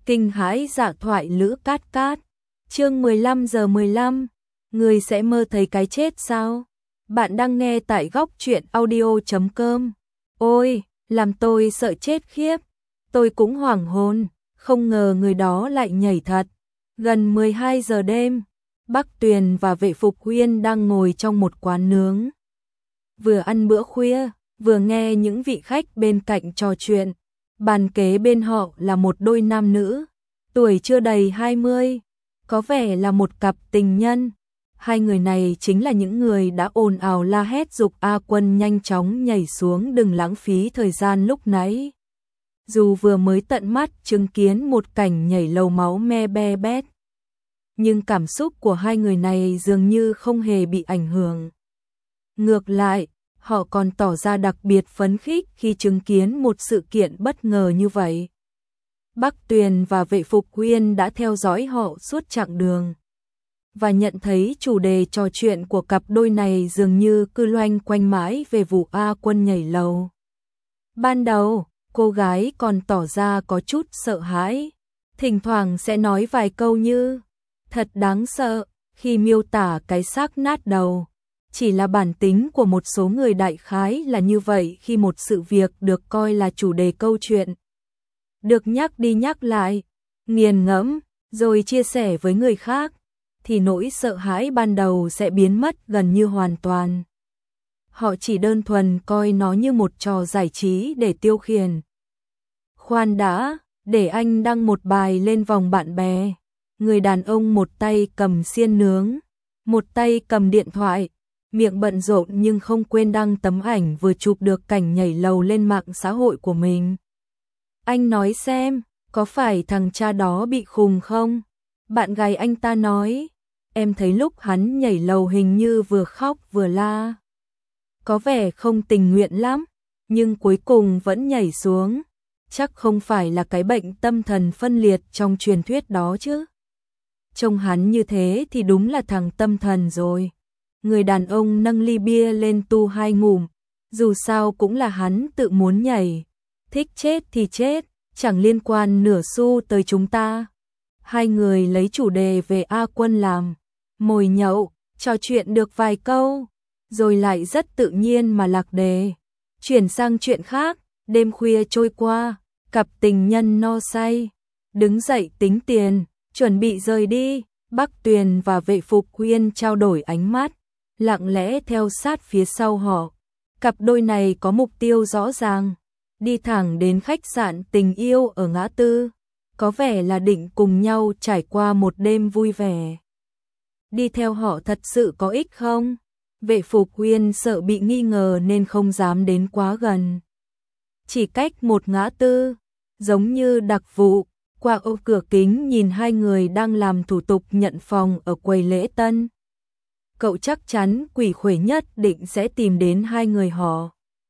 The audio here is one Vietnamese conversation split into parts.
Kinh hãi dạ thoại Lữ Cát Cát. Chương 15:15. Người sẽ mơ thấy cái chết sao? Bạn đang nghe tại góc truyện audio.com. Ôi, làm tôi sợ chết khiếp. Tôi cũng hoảng hồn, không ngờ người đó lại nhảy thật. Gần 12 giờ đêm, Bắc Tuyền và Vệ Phục Huyên đang ngồi trong một quán nướng. Vừa ăn bữa khuya, vừa nghe những vị khách bên cạnh trò chuyện. Bàn kế bên họ là một đôi nam nữ, tuổi chưa đầy 20, có vẻ là một cặp tình nhân. Hai người này chính là những người đã ồn ào la hét giục A Quân nhanh chóng nhảy xuống đừng lãng phí thời gian lúc nãy. Dù vừa mới tận mắt chứng kiến một cảnh nhảy lầu máu me be bét, nhưng cảm xúc của hai người này dường như không hề bị ảnh hưởng. Ngược lại, họ còn tỏ ra đặc biệt phấn khích khi chứng kiến một sự kiện bất ngờ như vậy. Bắc Tuyền và Vệ Phục Huyên đã theo dõi họ suốt chặng đường và nhận thấy chủ đề trò chuyện của cặp đôi này dường như cứ loanh quanh mãi về vụ A Quân nhảy lầu. Ban đầu, cô gái còn tỏ ra có chút sợ hãi, thỉnh thoảng sẽ nói vài câu như thật đáng sợ khi miêu tả cái xác nát đầu. Chỉ là bản tính của một số người đại khái là như vậy, khi một sự việc được coi là chủ đề câu chuyện, được nhắc đi nhắc lại, nghiền ngẫm, rồi chia sẻ với người khác, thì nỗi sợ hãi ban đầu sẽ biến mất gần như hoàn toàn. Họ chỉ đơn thuần coi nó như một trò giải trí để tiêu khiển. Khoan đã, để anh đăng một bài lên vòng bạn bè. Người đàn ông một tay cầm xiên nướng, một tay cầm điện thoại, miệng bận rộn nhưng không quên đăng tấm ảnh vừa chụp được cảnh nhảy lầu lên mạng xã hội của mình. Anh nói xem, có phải thằng cha đó bị khùng không? Bạn gái anh ta nói, em thấy lúc hắn nhảy lầu hình như vừa khóc vừa la. Có vẻ không tình nguyện lắm, nhưng cuối cùng vẫn nhảy xuống. Chắc không phải là cái bệnh tâm thần phân liệt trong truyền thuyết đó chứ. Trông hắn như thế thì đúng là thằng tâm thần rồi. Người đàn ông nâng ly bia lên tu 2 ngụm, dù sao cũng là hắn tự muốn nhảy, thích chết thì chết, chẳng liên quan nửa xu tới chúng ta. Hai người lấy chủ đề về A Quân làm mồi nhậu, trò chuyện được vài câu, rồi lại rất tự nhiên mà lạc đề, chuyển sang chuyện khác. Đêm khuya trôi qua, cặp tình nhân no say, đứng dậy tính tiền, chuẩn bị rời đi. Bắc Tuyền và Vệ Phục Huyên trao đổi ánh mắt, lặng lẽ theo sát phía sau họ. Cặp đôi này có mục tiêu rõ ràng, đi thẳng đến khách sạn tình yêu ở ngã tư, có vẻ là định cùng nhau trải qua một đêm vui vẻ. Đi theo họ thật sự có ích không? Vệ Phục Huyên sợ bị nghi ngờ nên không dám đến quá gần. Chỉ cách một ngã tư, giống như đặc vụ, qua ô cửa kính nhìn hai người đang làm thủ tục nhận phòng ở quầy lễ tân. Cậu chắc chắn quỷ khuể nhất định sẽ tìm đến hai người họ.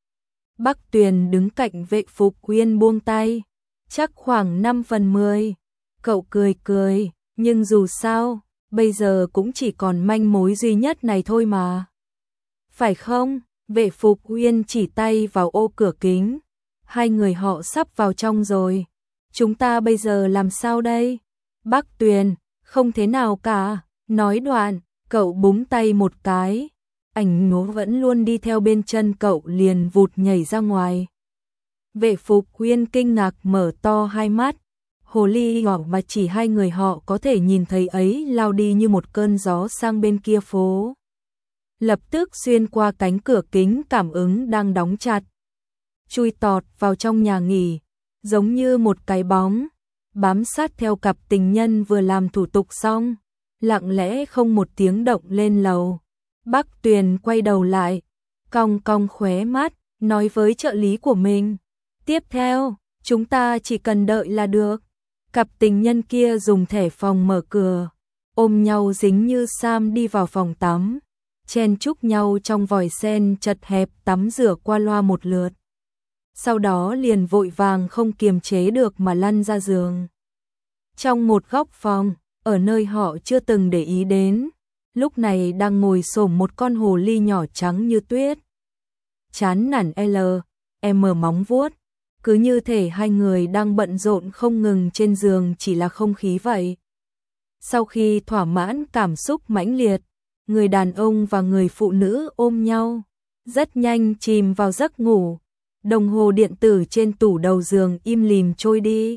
Bắc Tuyền đứng cạnh Vệ Phục Huyên buông tay, chắc khoảng 5/10. Cậu cười cười, nhưng dù sao, bây giờ cũng chỉ còn manh mối duy nhất này thôi mà. Phải không? Vệ Phục Huyên chỉ tay vào ô cửa kính. Hai người họ sắp vào trong rồi. Chúng ta bây giờ làm sao đây? Bắc Tuyền, không thế nào cả. Nói đoạn, cậu búng tay một cái. Ảnh ngố vẫn luôn đi theo bên chân cậu liền vụt nhảy ra ngoài. Vệ Phục Huyên kinh ngạc mở to hai mắt. Hồ ly nhỏ mà chỉ hai người họ có thể nhìn thấy ấy lao đi như một cơn gió sang bên kia phố. Lập tức xuyên qua cánh cửa kính cảm ứng đang đóng chặt, chui tọt vào trong nhà nghỉ, giống như một cái bóng, bám sát theo cặp tình nhân vừa làm thủ tục xong, lặng lẽ không một tiếng động lên lầu. Bắc Tuyền quay đầu lại, cong cong khóe mắt, nói với trợ lý của mình, tiếp theo, chúng ta chỉ cần đợi là được. Cặp tình nhân kia dùng thẻ phòng mở cửa, ôm nhau dính như Sam đi vào phòng tắm, chen chúc nhau trong vòi sen chật hẹp tắm rửa qua loa một lượt. Sau đó liền vội vàng không kiềm chế được mà lăn ra giường. Trong một góc phòng, ở nơi họ chưa từng để ý đến, lúc này đang ngồi xổm một con hồ ly nhỏ trắng như tuyết. Chán nản M móng vuốt, cứ như thể hai người đang bận rộn không ngừng trên giường chỉ là không khí vậy. Sau khi thỏa mãn cảm xúc mãnh liệt, người đàn ông và người phụ nữ ôm nhau, rất nhanh chìm vào giấc ngủ. Đồng hồ điện tử trên tủ đầu giường im lìm trôi đi.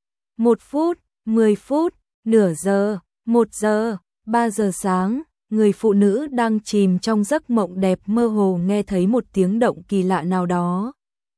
1 phút, 10 phút, nửa giờ, 1 giờ, 3 giờ sáng, người phụ nữ đang chìm trong giấc mộng đẹp mơ hồ nghe thấy một tiếng động kỳ lạ nào đó.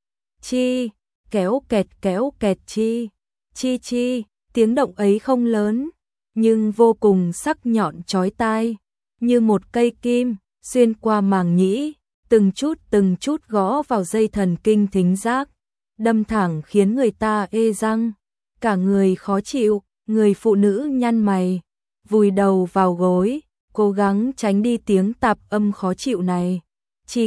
Chi, kéo kẹt chi, chi chi, tiếng động ấy không lớn, nhưng vô cùng sắc nhọn chói tai, như một cây kim, xuyên qua màng nhĩ, từng chút gõ vào dây thần kinh thính giác, đâm thẳng khiến người ta ê răng, cả người khó chịu, người phụ nữ nhăn mày, vùi đầu vào gối, cố gắng tránh đi tiếng tạp âm khó chịu này. Chi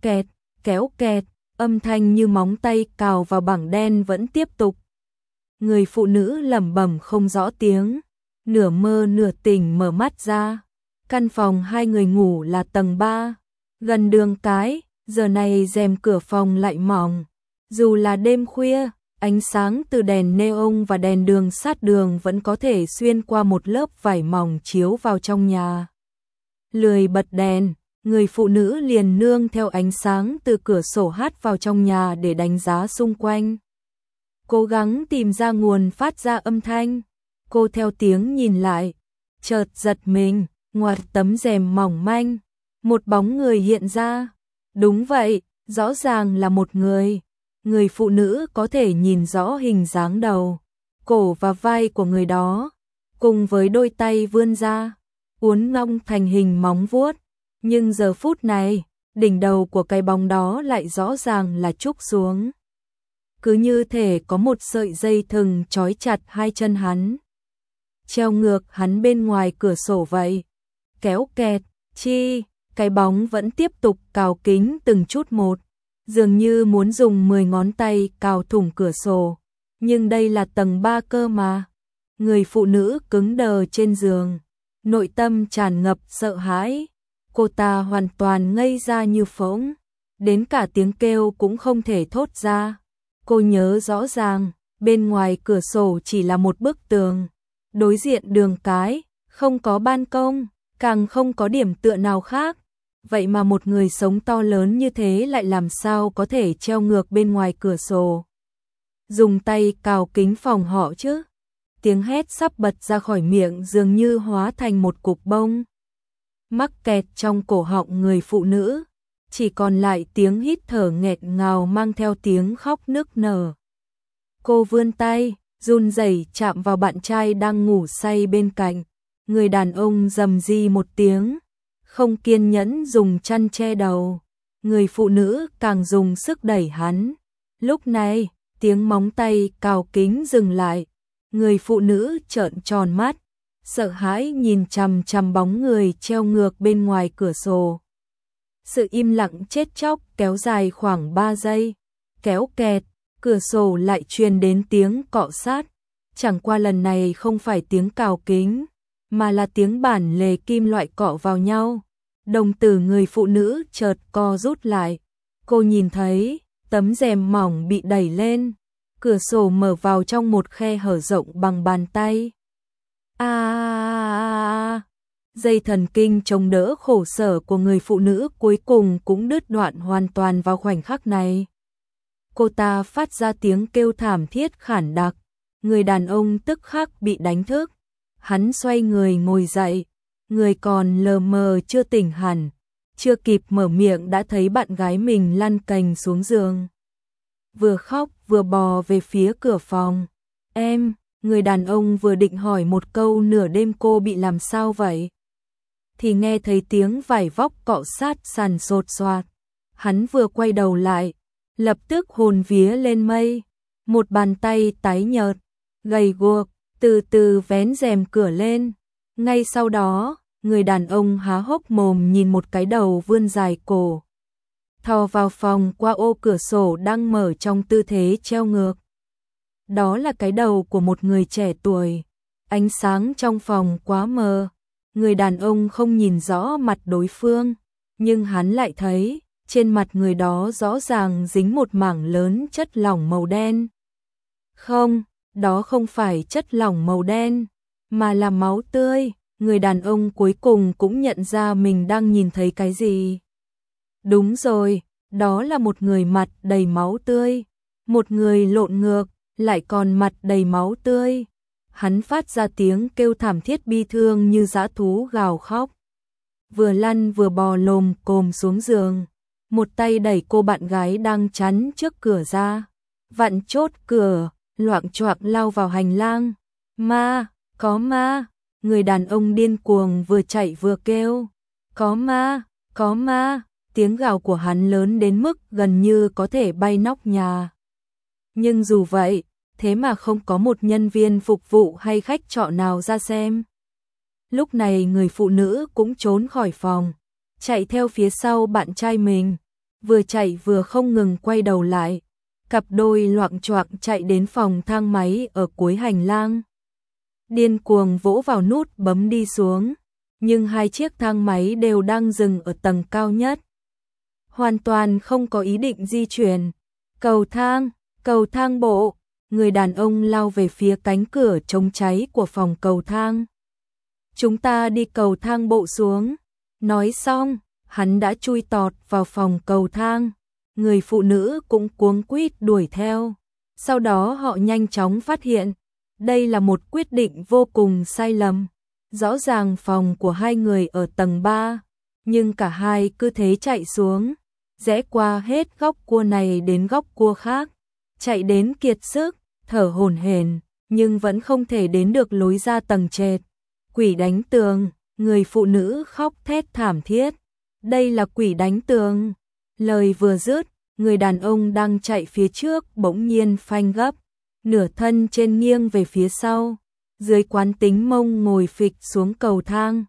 kéo kẹt, âm thanh như móng tay cào vào bảng đen vẫn tiếp tục. Người phụ nữ lẩm bẩm không rõ tiếng, nửa mơ nửa tỉnh mở mắt ra. Căn phòng hai người ngủ là tầng 3, gần đường cái, giờ này rèm cửa phòng lại mỏng. Dù là đêm khuya, ánh sáng từ đèn neon và đèn đường sát đường vẫn có thể xuyên qua một lớp vải mỏng chiếu vào trong nhà. Lười bật đèn, người phụ nữ liền nương theo ánh sáng từ cửa sổ hắt vào trong nhà để đánh giá xung quanh. Cố gắng tìm ra nguồn phát ra âm thanh. Cô theo tiếng nhìn lại, chợt giật mình, ngoặt tấm rèm mỏng manh, một bóng người hiện ra. Đúng vậy, rõ ràng là một người. Người phụ nữ có thể nhìn rõ hình dáng đầu, cổ và vai của người đó, cùng với đôi tay vươn ra, uốn cong thành hình móng vuốt. Nhưng giờ phút này, đỉnh đầu của cái bóng đó lại rõ ràng là trúc xuống. Cứ như thể có một sợi dây thừng trói chặt hai chân hắn, treo ngược hắn bên ngoài cửa sổ vậy. Kéo kẹt, chi, cái bóng vẫn tiếp tục cào kính từng chút một, dường như muốn dùng 10 ngón tay cào thủng cửa sổ. Nhưng đây là tầng 3 cơ mà. Người phụ nữ cứng đờ trên giường, nội tâm tràn ngập sợ hãi. Cô ta hoàn toàn ngây ra như phỗng, đến cả tiếng kêu cũng không thể thốt ra. Cô nhớ rõ ràng, bên ngoài cửa sổ chỉ là một bức tường, đối diện đường cái, không có ban công, càng không có điểm tựa nào khác. Vậy mà một người sống to lớn như thế lại làm sao có thể treo ngược bên ngoài cửa sổ, dùng tay cào kính phòng họ chứ? Tiếng hét sắp bật ra khỏi miệng dường như hóa thành một cục bông, mắc kẹt trong cổ họng người phụ nữ, chỉ còn lại tiếng hít thở nghẹt ngào mang theo tiếng khóc nức nở. Cô vươn tay, run rẩy chạm vào bạn trai đang ngủ say bên cạnh. Người đàn ông rầm ri một tiếng, không kiên nhẫn dùng chăn che đầu. Người phụ nữ càng dùng sức đẩy hắn. Lúc này, tiếng móng tay cào kính dừng lại. Người phụ nữ trợn tròn mắt, sợ hãi nhìn chằm chằm bóng người treo ngược bên ngoài cửa sổ. Sự im lặng chết chóc kéo dài khoảng 3 giây. Kéo kẹt, cửa sổ lại truyền đến tiếng cọ sát. Chẳng qua lần này không phải tiếng cào kính, mà là tiếng bản lề kim loại cọ vào nhau. Đồng tử người phụ nữ chợt co rút lại. Cô nhìn thấy tấm rèm mỏng bị đẩy lên, cửa sổ mở vào trong một khe hở rộng bằng bàn tay. Dây thần kinh chống đỡ khổ sở của người phụ nữ cuối cùng cũng đứt đoạn hoàn toàn vào khoảnh khắc này. Cô ta phát ra tiếng kêu thảm thiết khản đặc. Người đàn ông tức khắc bị đánh thức. Hắn xoay người ngồi dậy, người còn lờ mờ chưa tỉnh hẳn, chưa kịp mở miệng đã thấy bạn gái mình lăn cành xuống giường, vừa khóc vừa bò về phía cửa phòng. Em, người đàn ông vừa định hỏi một câu nửa đêm cô bị làm sao vậy, thì nghe thấy tiếng vải vóc cọ sát sàn sột soạt. Hắn vừa quay đầu lại, lập tức hồn vía lên mây, một bàn tay tái nhợt, gầy guộc, từ từ vén rèm cửa lên. Ngay sau đó, người đàn ông há hốc mồm nhìn một cái đầu vươn dài cổ, thò vào phòng qua ô cửa sổ đang mở trong tư thế treo ngược. Đó là cái đầu của một người trẻ tuổi. Ánh sáng trong phòng quá mờ, người đàn ông không nhìn rõ mặt đối phương, nhưng hắn lại thấy trên mặt người đó rõ ràng dính một mảng lớn chất lỏng màu đen. Không, đó không phải chất lỏng màu đen, mà là máu tươi. Người đàn ông cuối cùng cũng nhận ra mình đang nhìn thấy cái gì. Đúng rồi, đó là một người mặt đầy máu tươi, một người lộn ngược, lại còn mặt đầy máu tươi. Hắn phát ra tiếng kêu thảm thiết bi thương như dã thú gào khóc. Vừa lăn vừa bò lồm cồm xuống giường, một tay đẩy cô bạn gái đang chắn trước cửa ra, vặn chốt cửa, loạng choạng lao vào hành lang. Ma, có ma! Người đàn ông điên cuồng vừa chạy vừa kêu. Có ma, có ma! Tiếng gào của hắn lớn đến mức gần như có thể bay nóc nhà. Nhưng dù vậy, thế mà không có một nhân viên phục vụ hay khách trọ nào ra xem. Lúc này người phụ nữ cũng trốn khỏi phòng, chạy theo phía sau bạn trai mình, vừa chạy vừa không ngừng quay đầu lại. Cặp đôi loạng choạng chạy đến phòng thang máy ở cuối hành lang. Điên cuồng vỗ vào nút bấm đi xuống, nhưng hai chiếc thang máy đều đang dừng ở tầng cao nhất. Hoàn toàn không có ý định di chuyển. Cầu thang bộ. Người đàn ông lao về phía cánh cửa chống cháy của phòng cầu thang. Chúng ta đi cầu thang bộ xuống. Nói xong, hắn đã chui tọt vào phòng cầu thang. Người phụ nữ cũng cuống quýt đuổi theo. Sau đó họ nhanh chóng phát hiện, đây là một quyết định vô cùng sai lầm. Rõ ràng phòng của hai người ở tầng 3, nhưng cả hai cứ thế chạy xuống, rẽ qua hết góc cua này đến góc cua khác, chạy đến kiệt sức, thở hổn hển, nhưng vẫn không thể đến được lối ra tầng trệt. Quỷ đánh tường, người phụ nữ khóc thét thảm thiết. Đây là quỷ đánh tường. Lời vừa dứt, người đàn ông đang chạy phía trước bỗng nhiên phanh gấp, nửa thân trên nghiêng về phía sau, dưới quán tính mông ngồi phịch xuống cầu thang.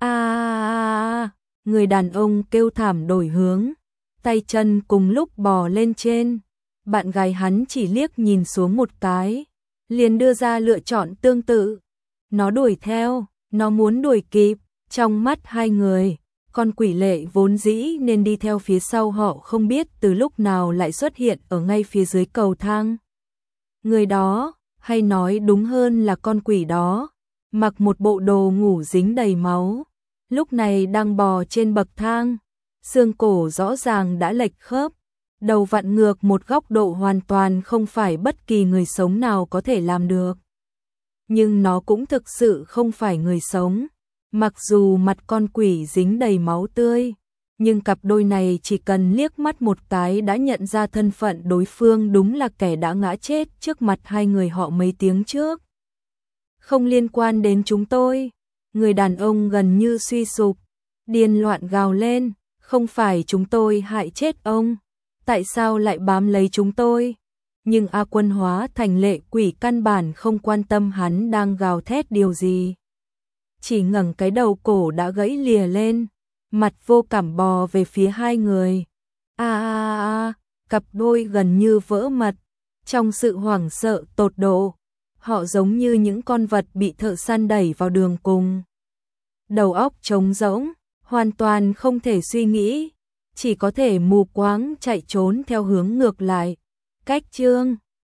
Người đàn ông kêu thảm đổi hướng, tay chân cùng lúc bò lên trên. Bạn gái hắn chỉ liếc nhìn xuống một cái, liền đưa ra lựa chọn tương tự. Nó đuổi theo, nó muốn đuổi kịp. Trong mắt hai người, con quỷ lệ vốn dĩ nên đi theo phía sau họ không biết từ lúc nào lại xuất hiện ở ngay phía dưới cầu thang. Người đó, hay nói đúng hơn là con quỷ đó, mặc một bộ đồ ngủ dính đầy máu, lúc này đang bò trên bậc thang, xương cổ rõ ràng đã lệch khớp, đầu vặn ngược một góc độ hoàn toàn không phải bất kỳ người sống nào có thể làm được. Nhưng nó cũng thực sự không phải người sống. Mặc dù mặt con quỷ dính đầy máu tươi, nhưng cặp đôi này chỉ cần liếc mắt một cái đã nhận ra thân phận đối phương đúng là kẻ đã ngã chết trước mặt hai người họ mấy tiếng trước. Không liên quan đến chúng tôi. Người đàn ông gần như suy sụp, điên loạn gào lên, không phải chúng tôi hại chết ông, tại sao lại bám lấy chúng tôi? Nhưng A Quân hóa thành lệ quỷ căn bản không quan tâm hắn đang gào thét điều gì. Chỉ ngẩng cái đầu cổ đã gãy lìa lên, mặt vô cảm bò về phía hai người. Cặp đôi gần như vỡ mật, trong sự hoảng sợ tột độ, họ giống như những con vật bị thợ săn đẩy vào đường cùng. Đầu óc trống rỗng, hoàn toàn không thể suy nghĩ, chỉ có thể mù quáng chạy trốn theo hướng ngược lại. Cách chương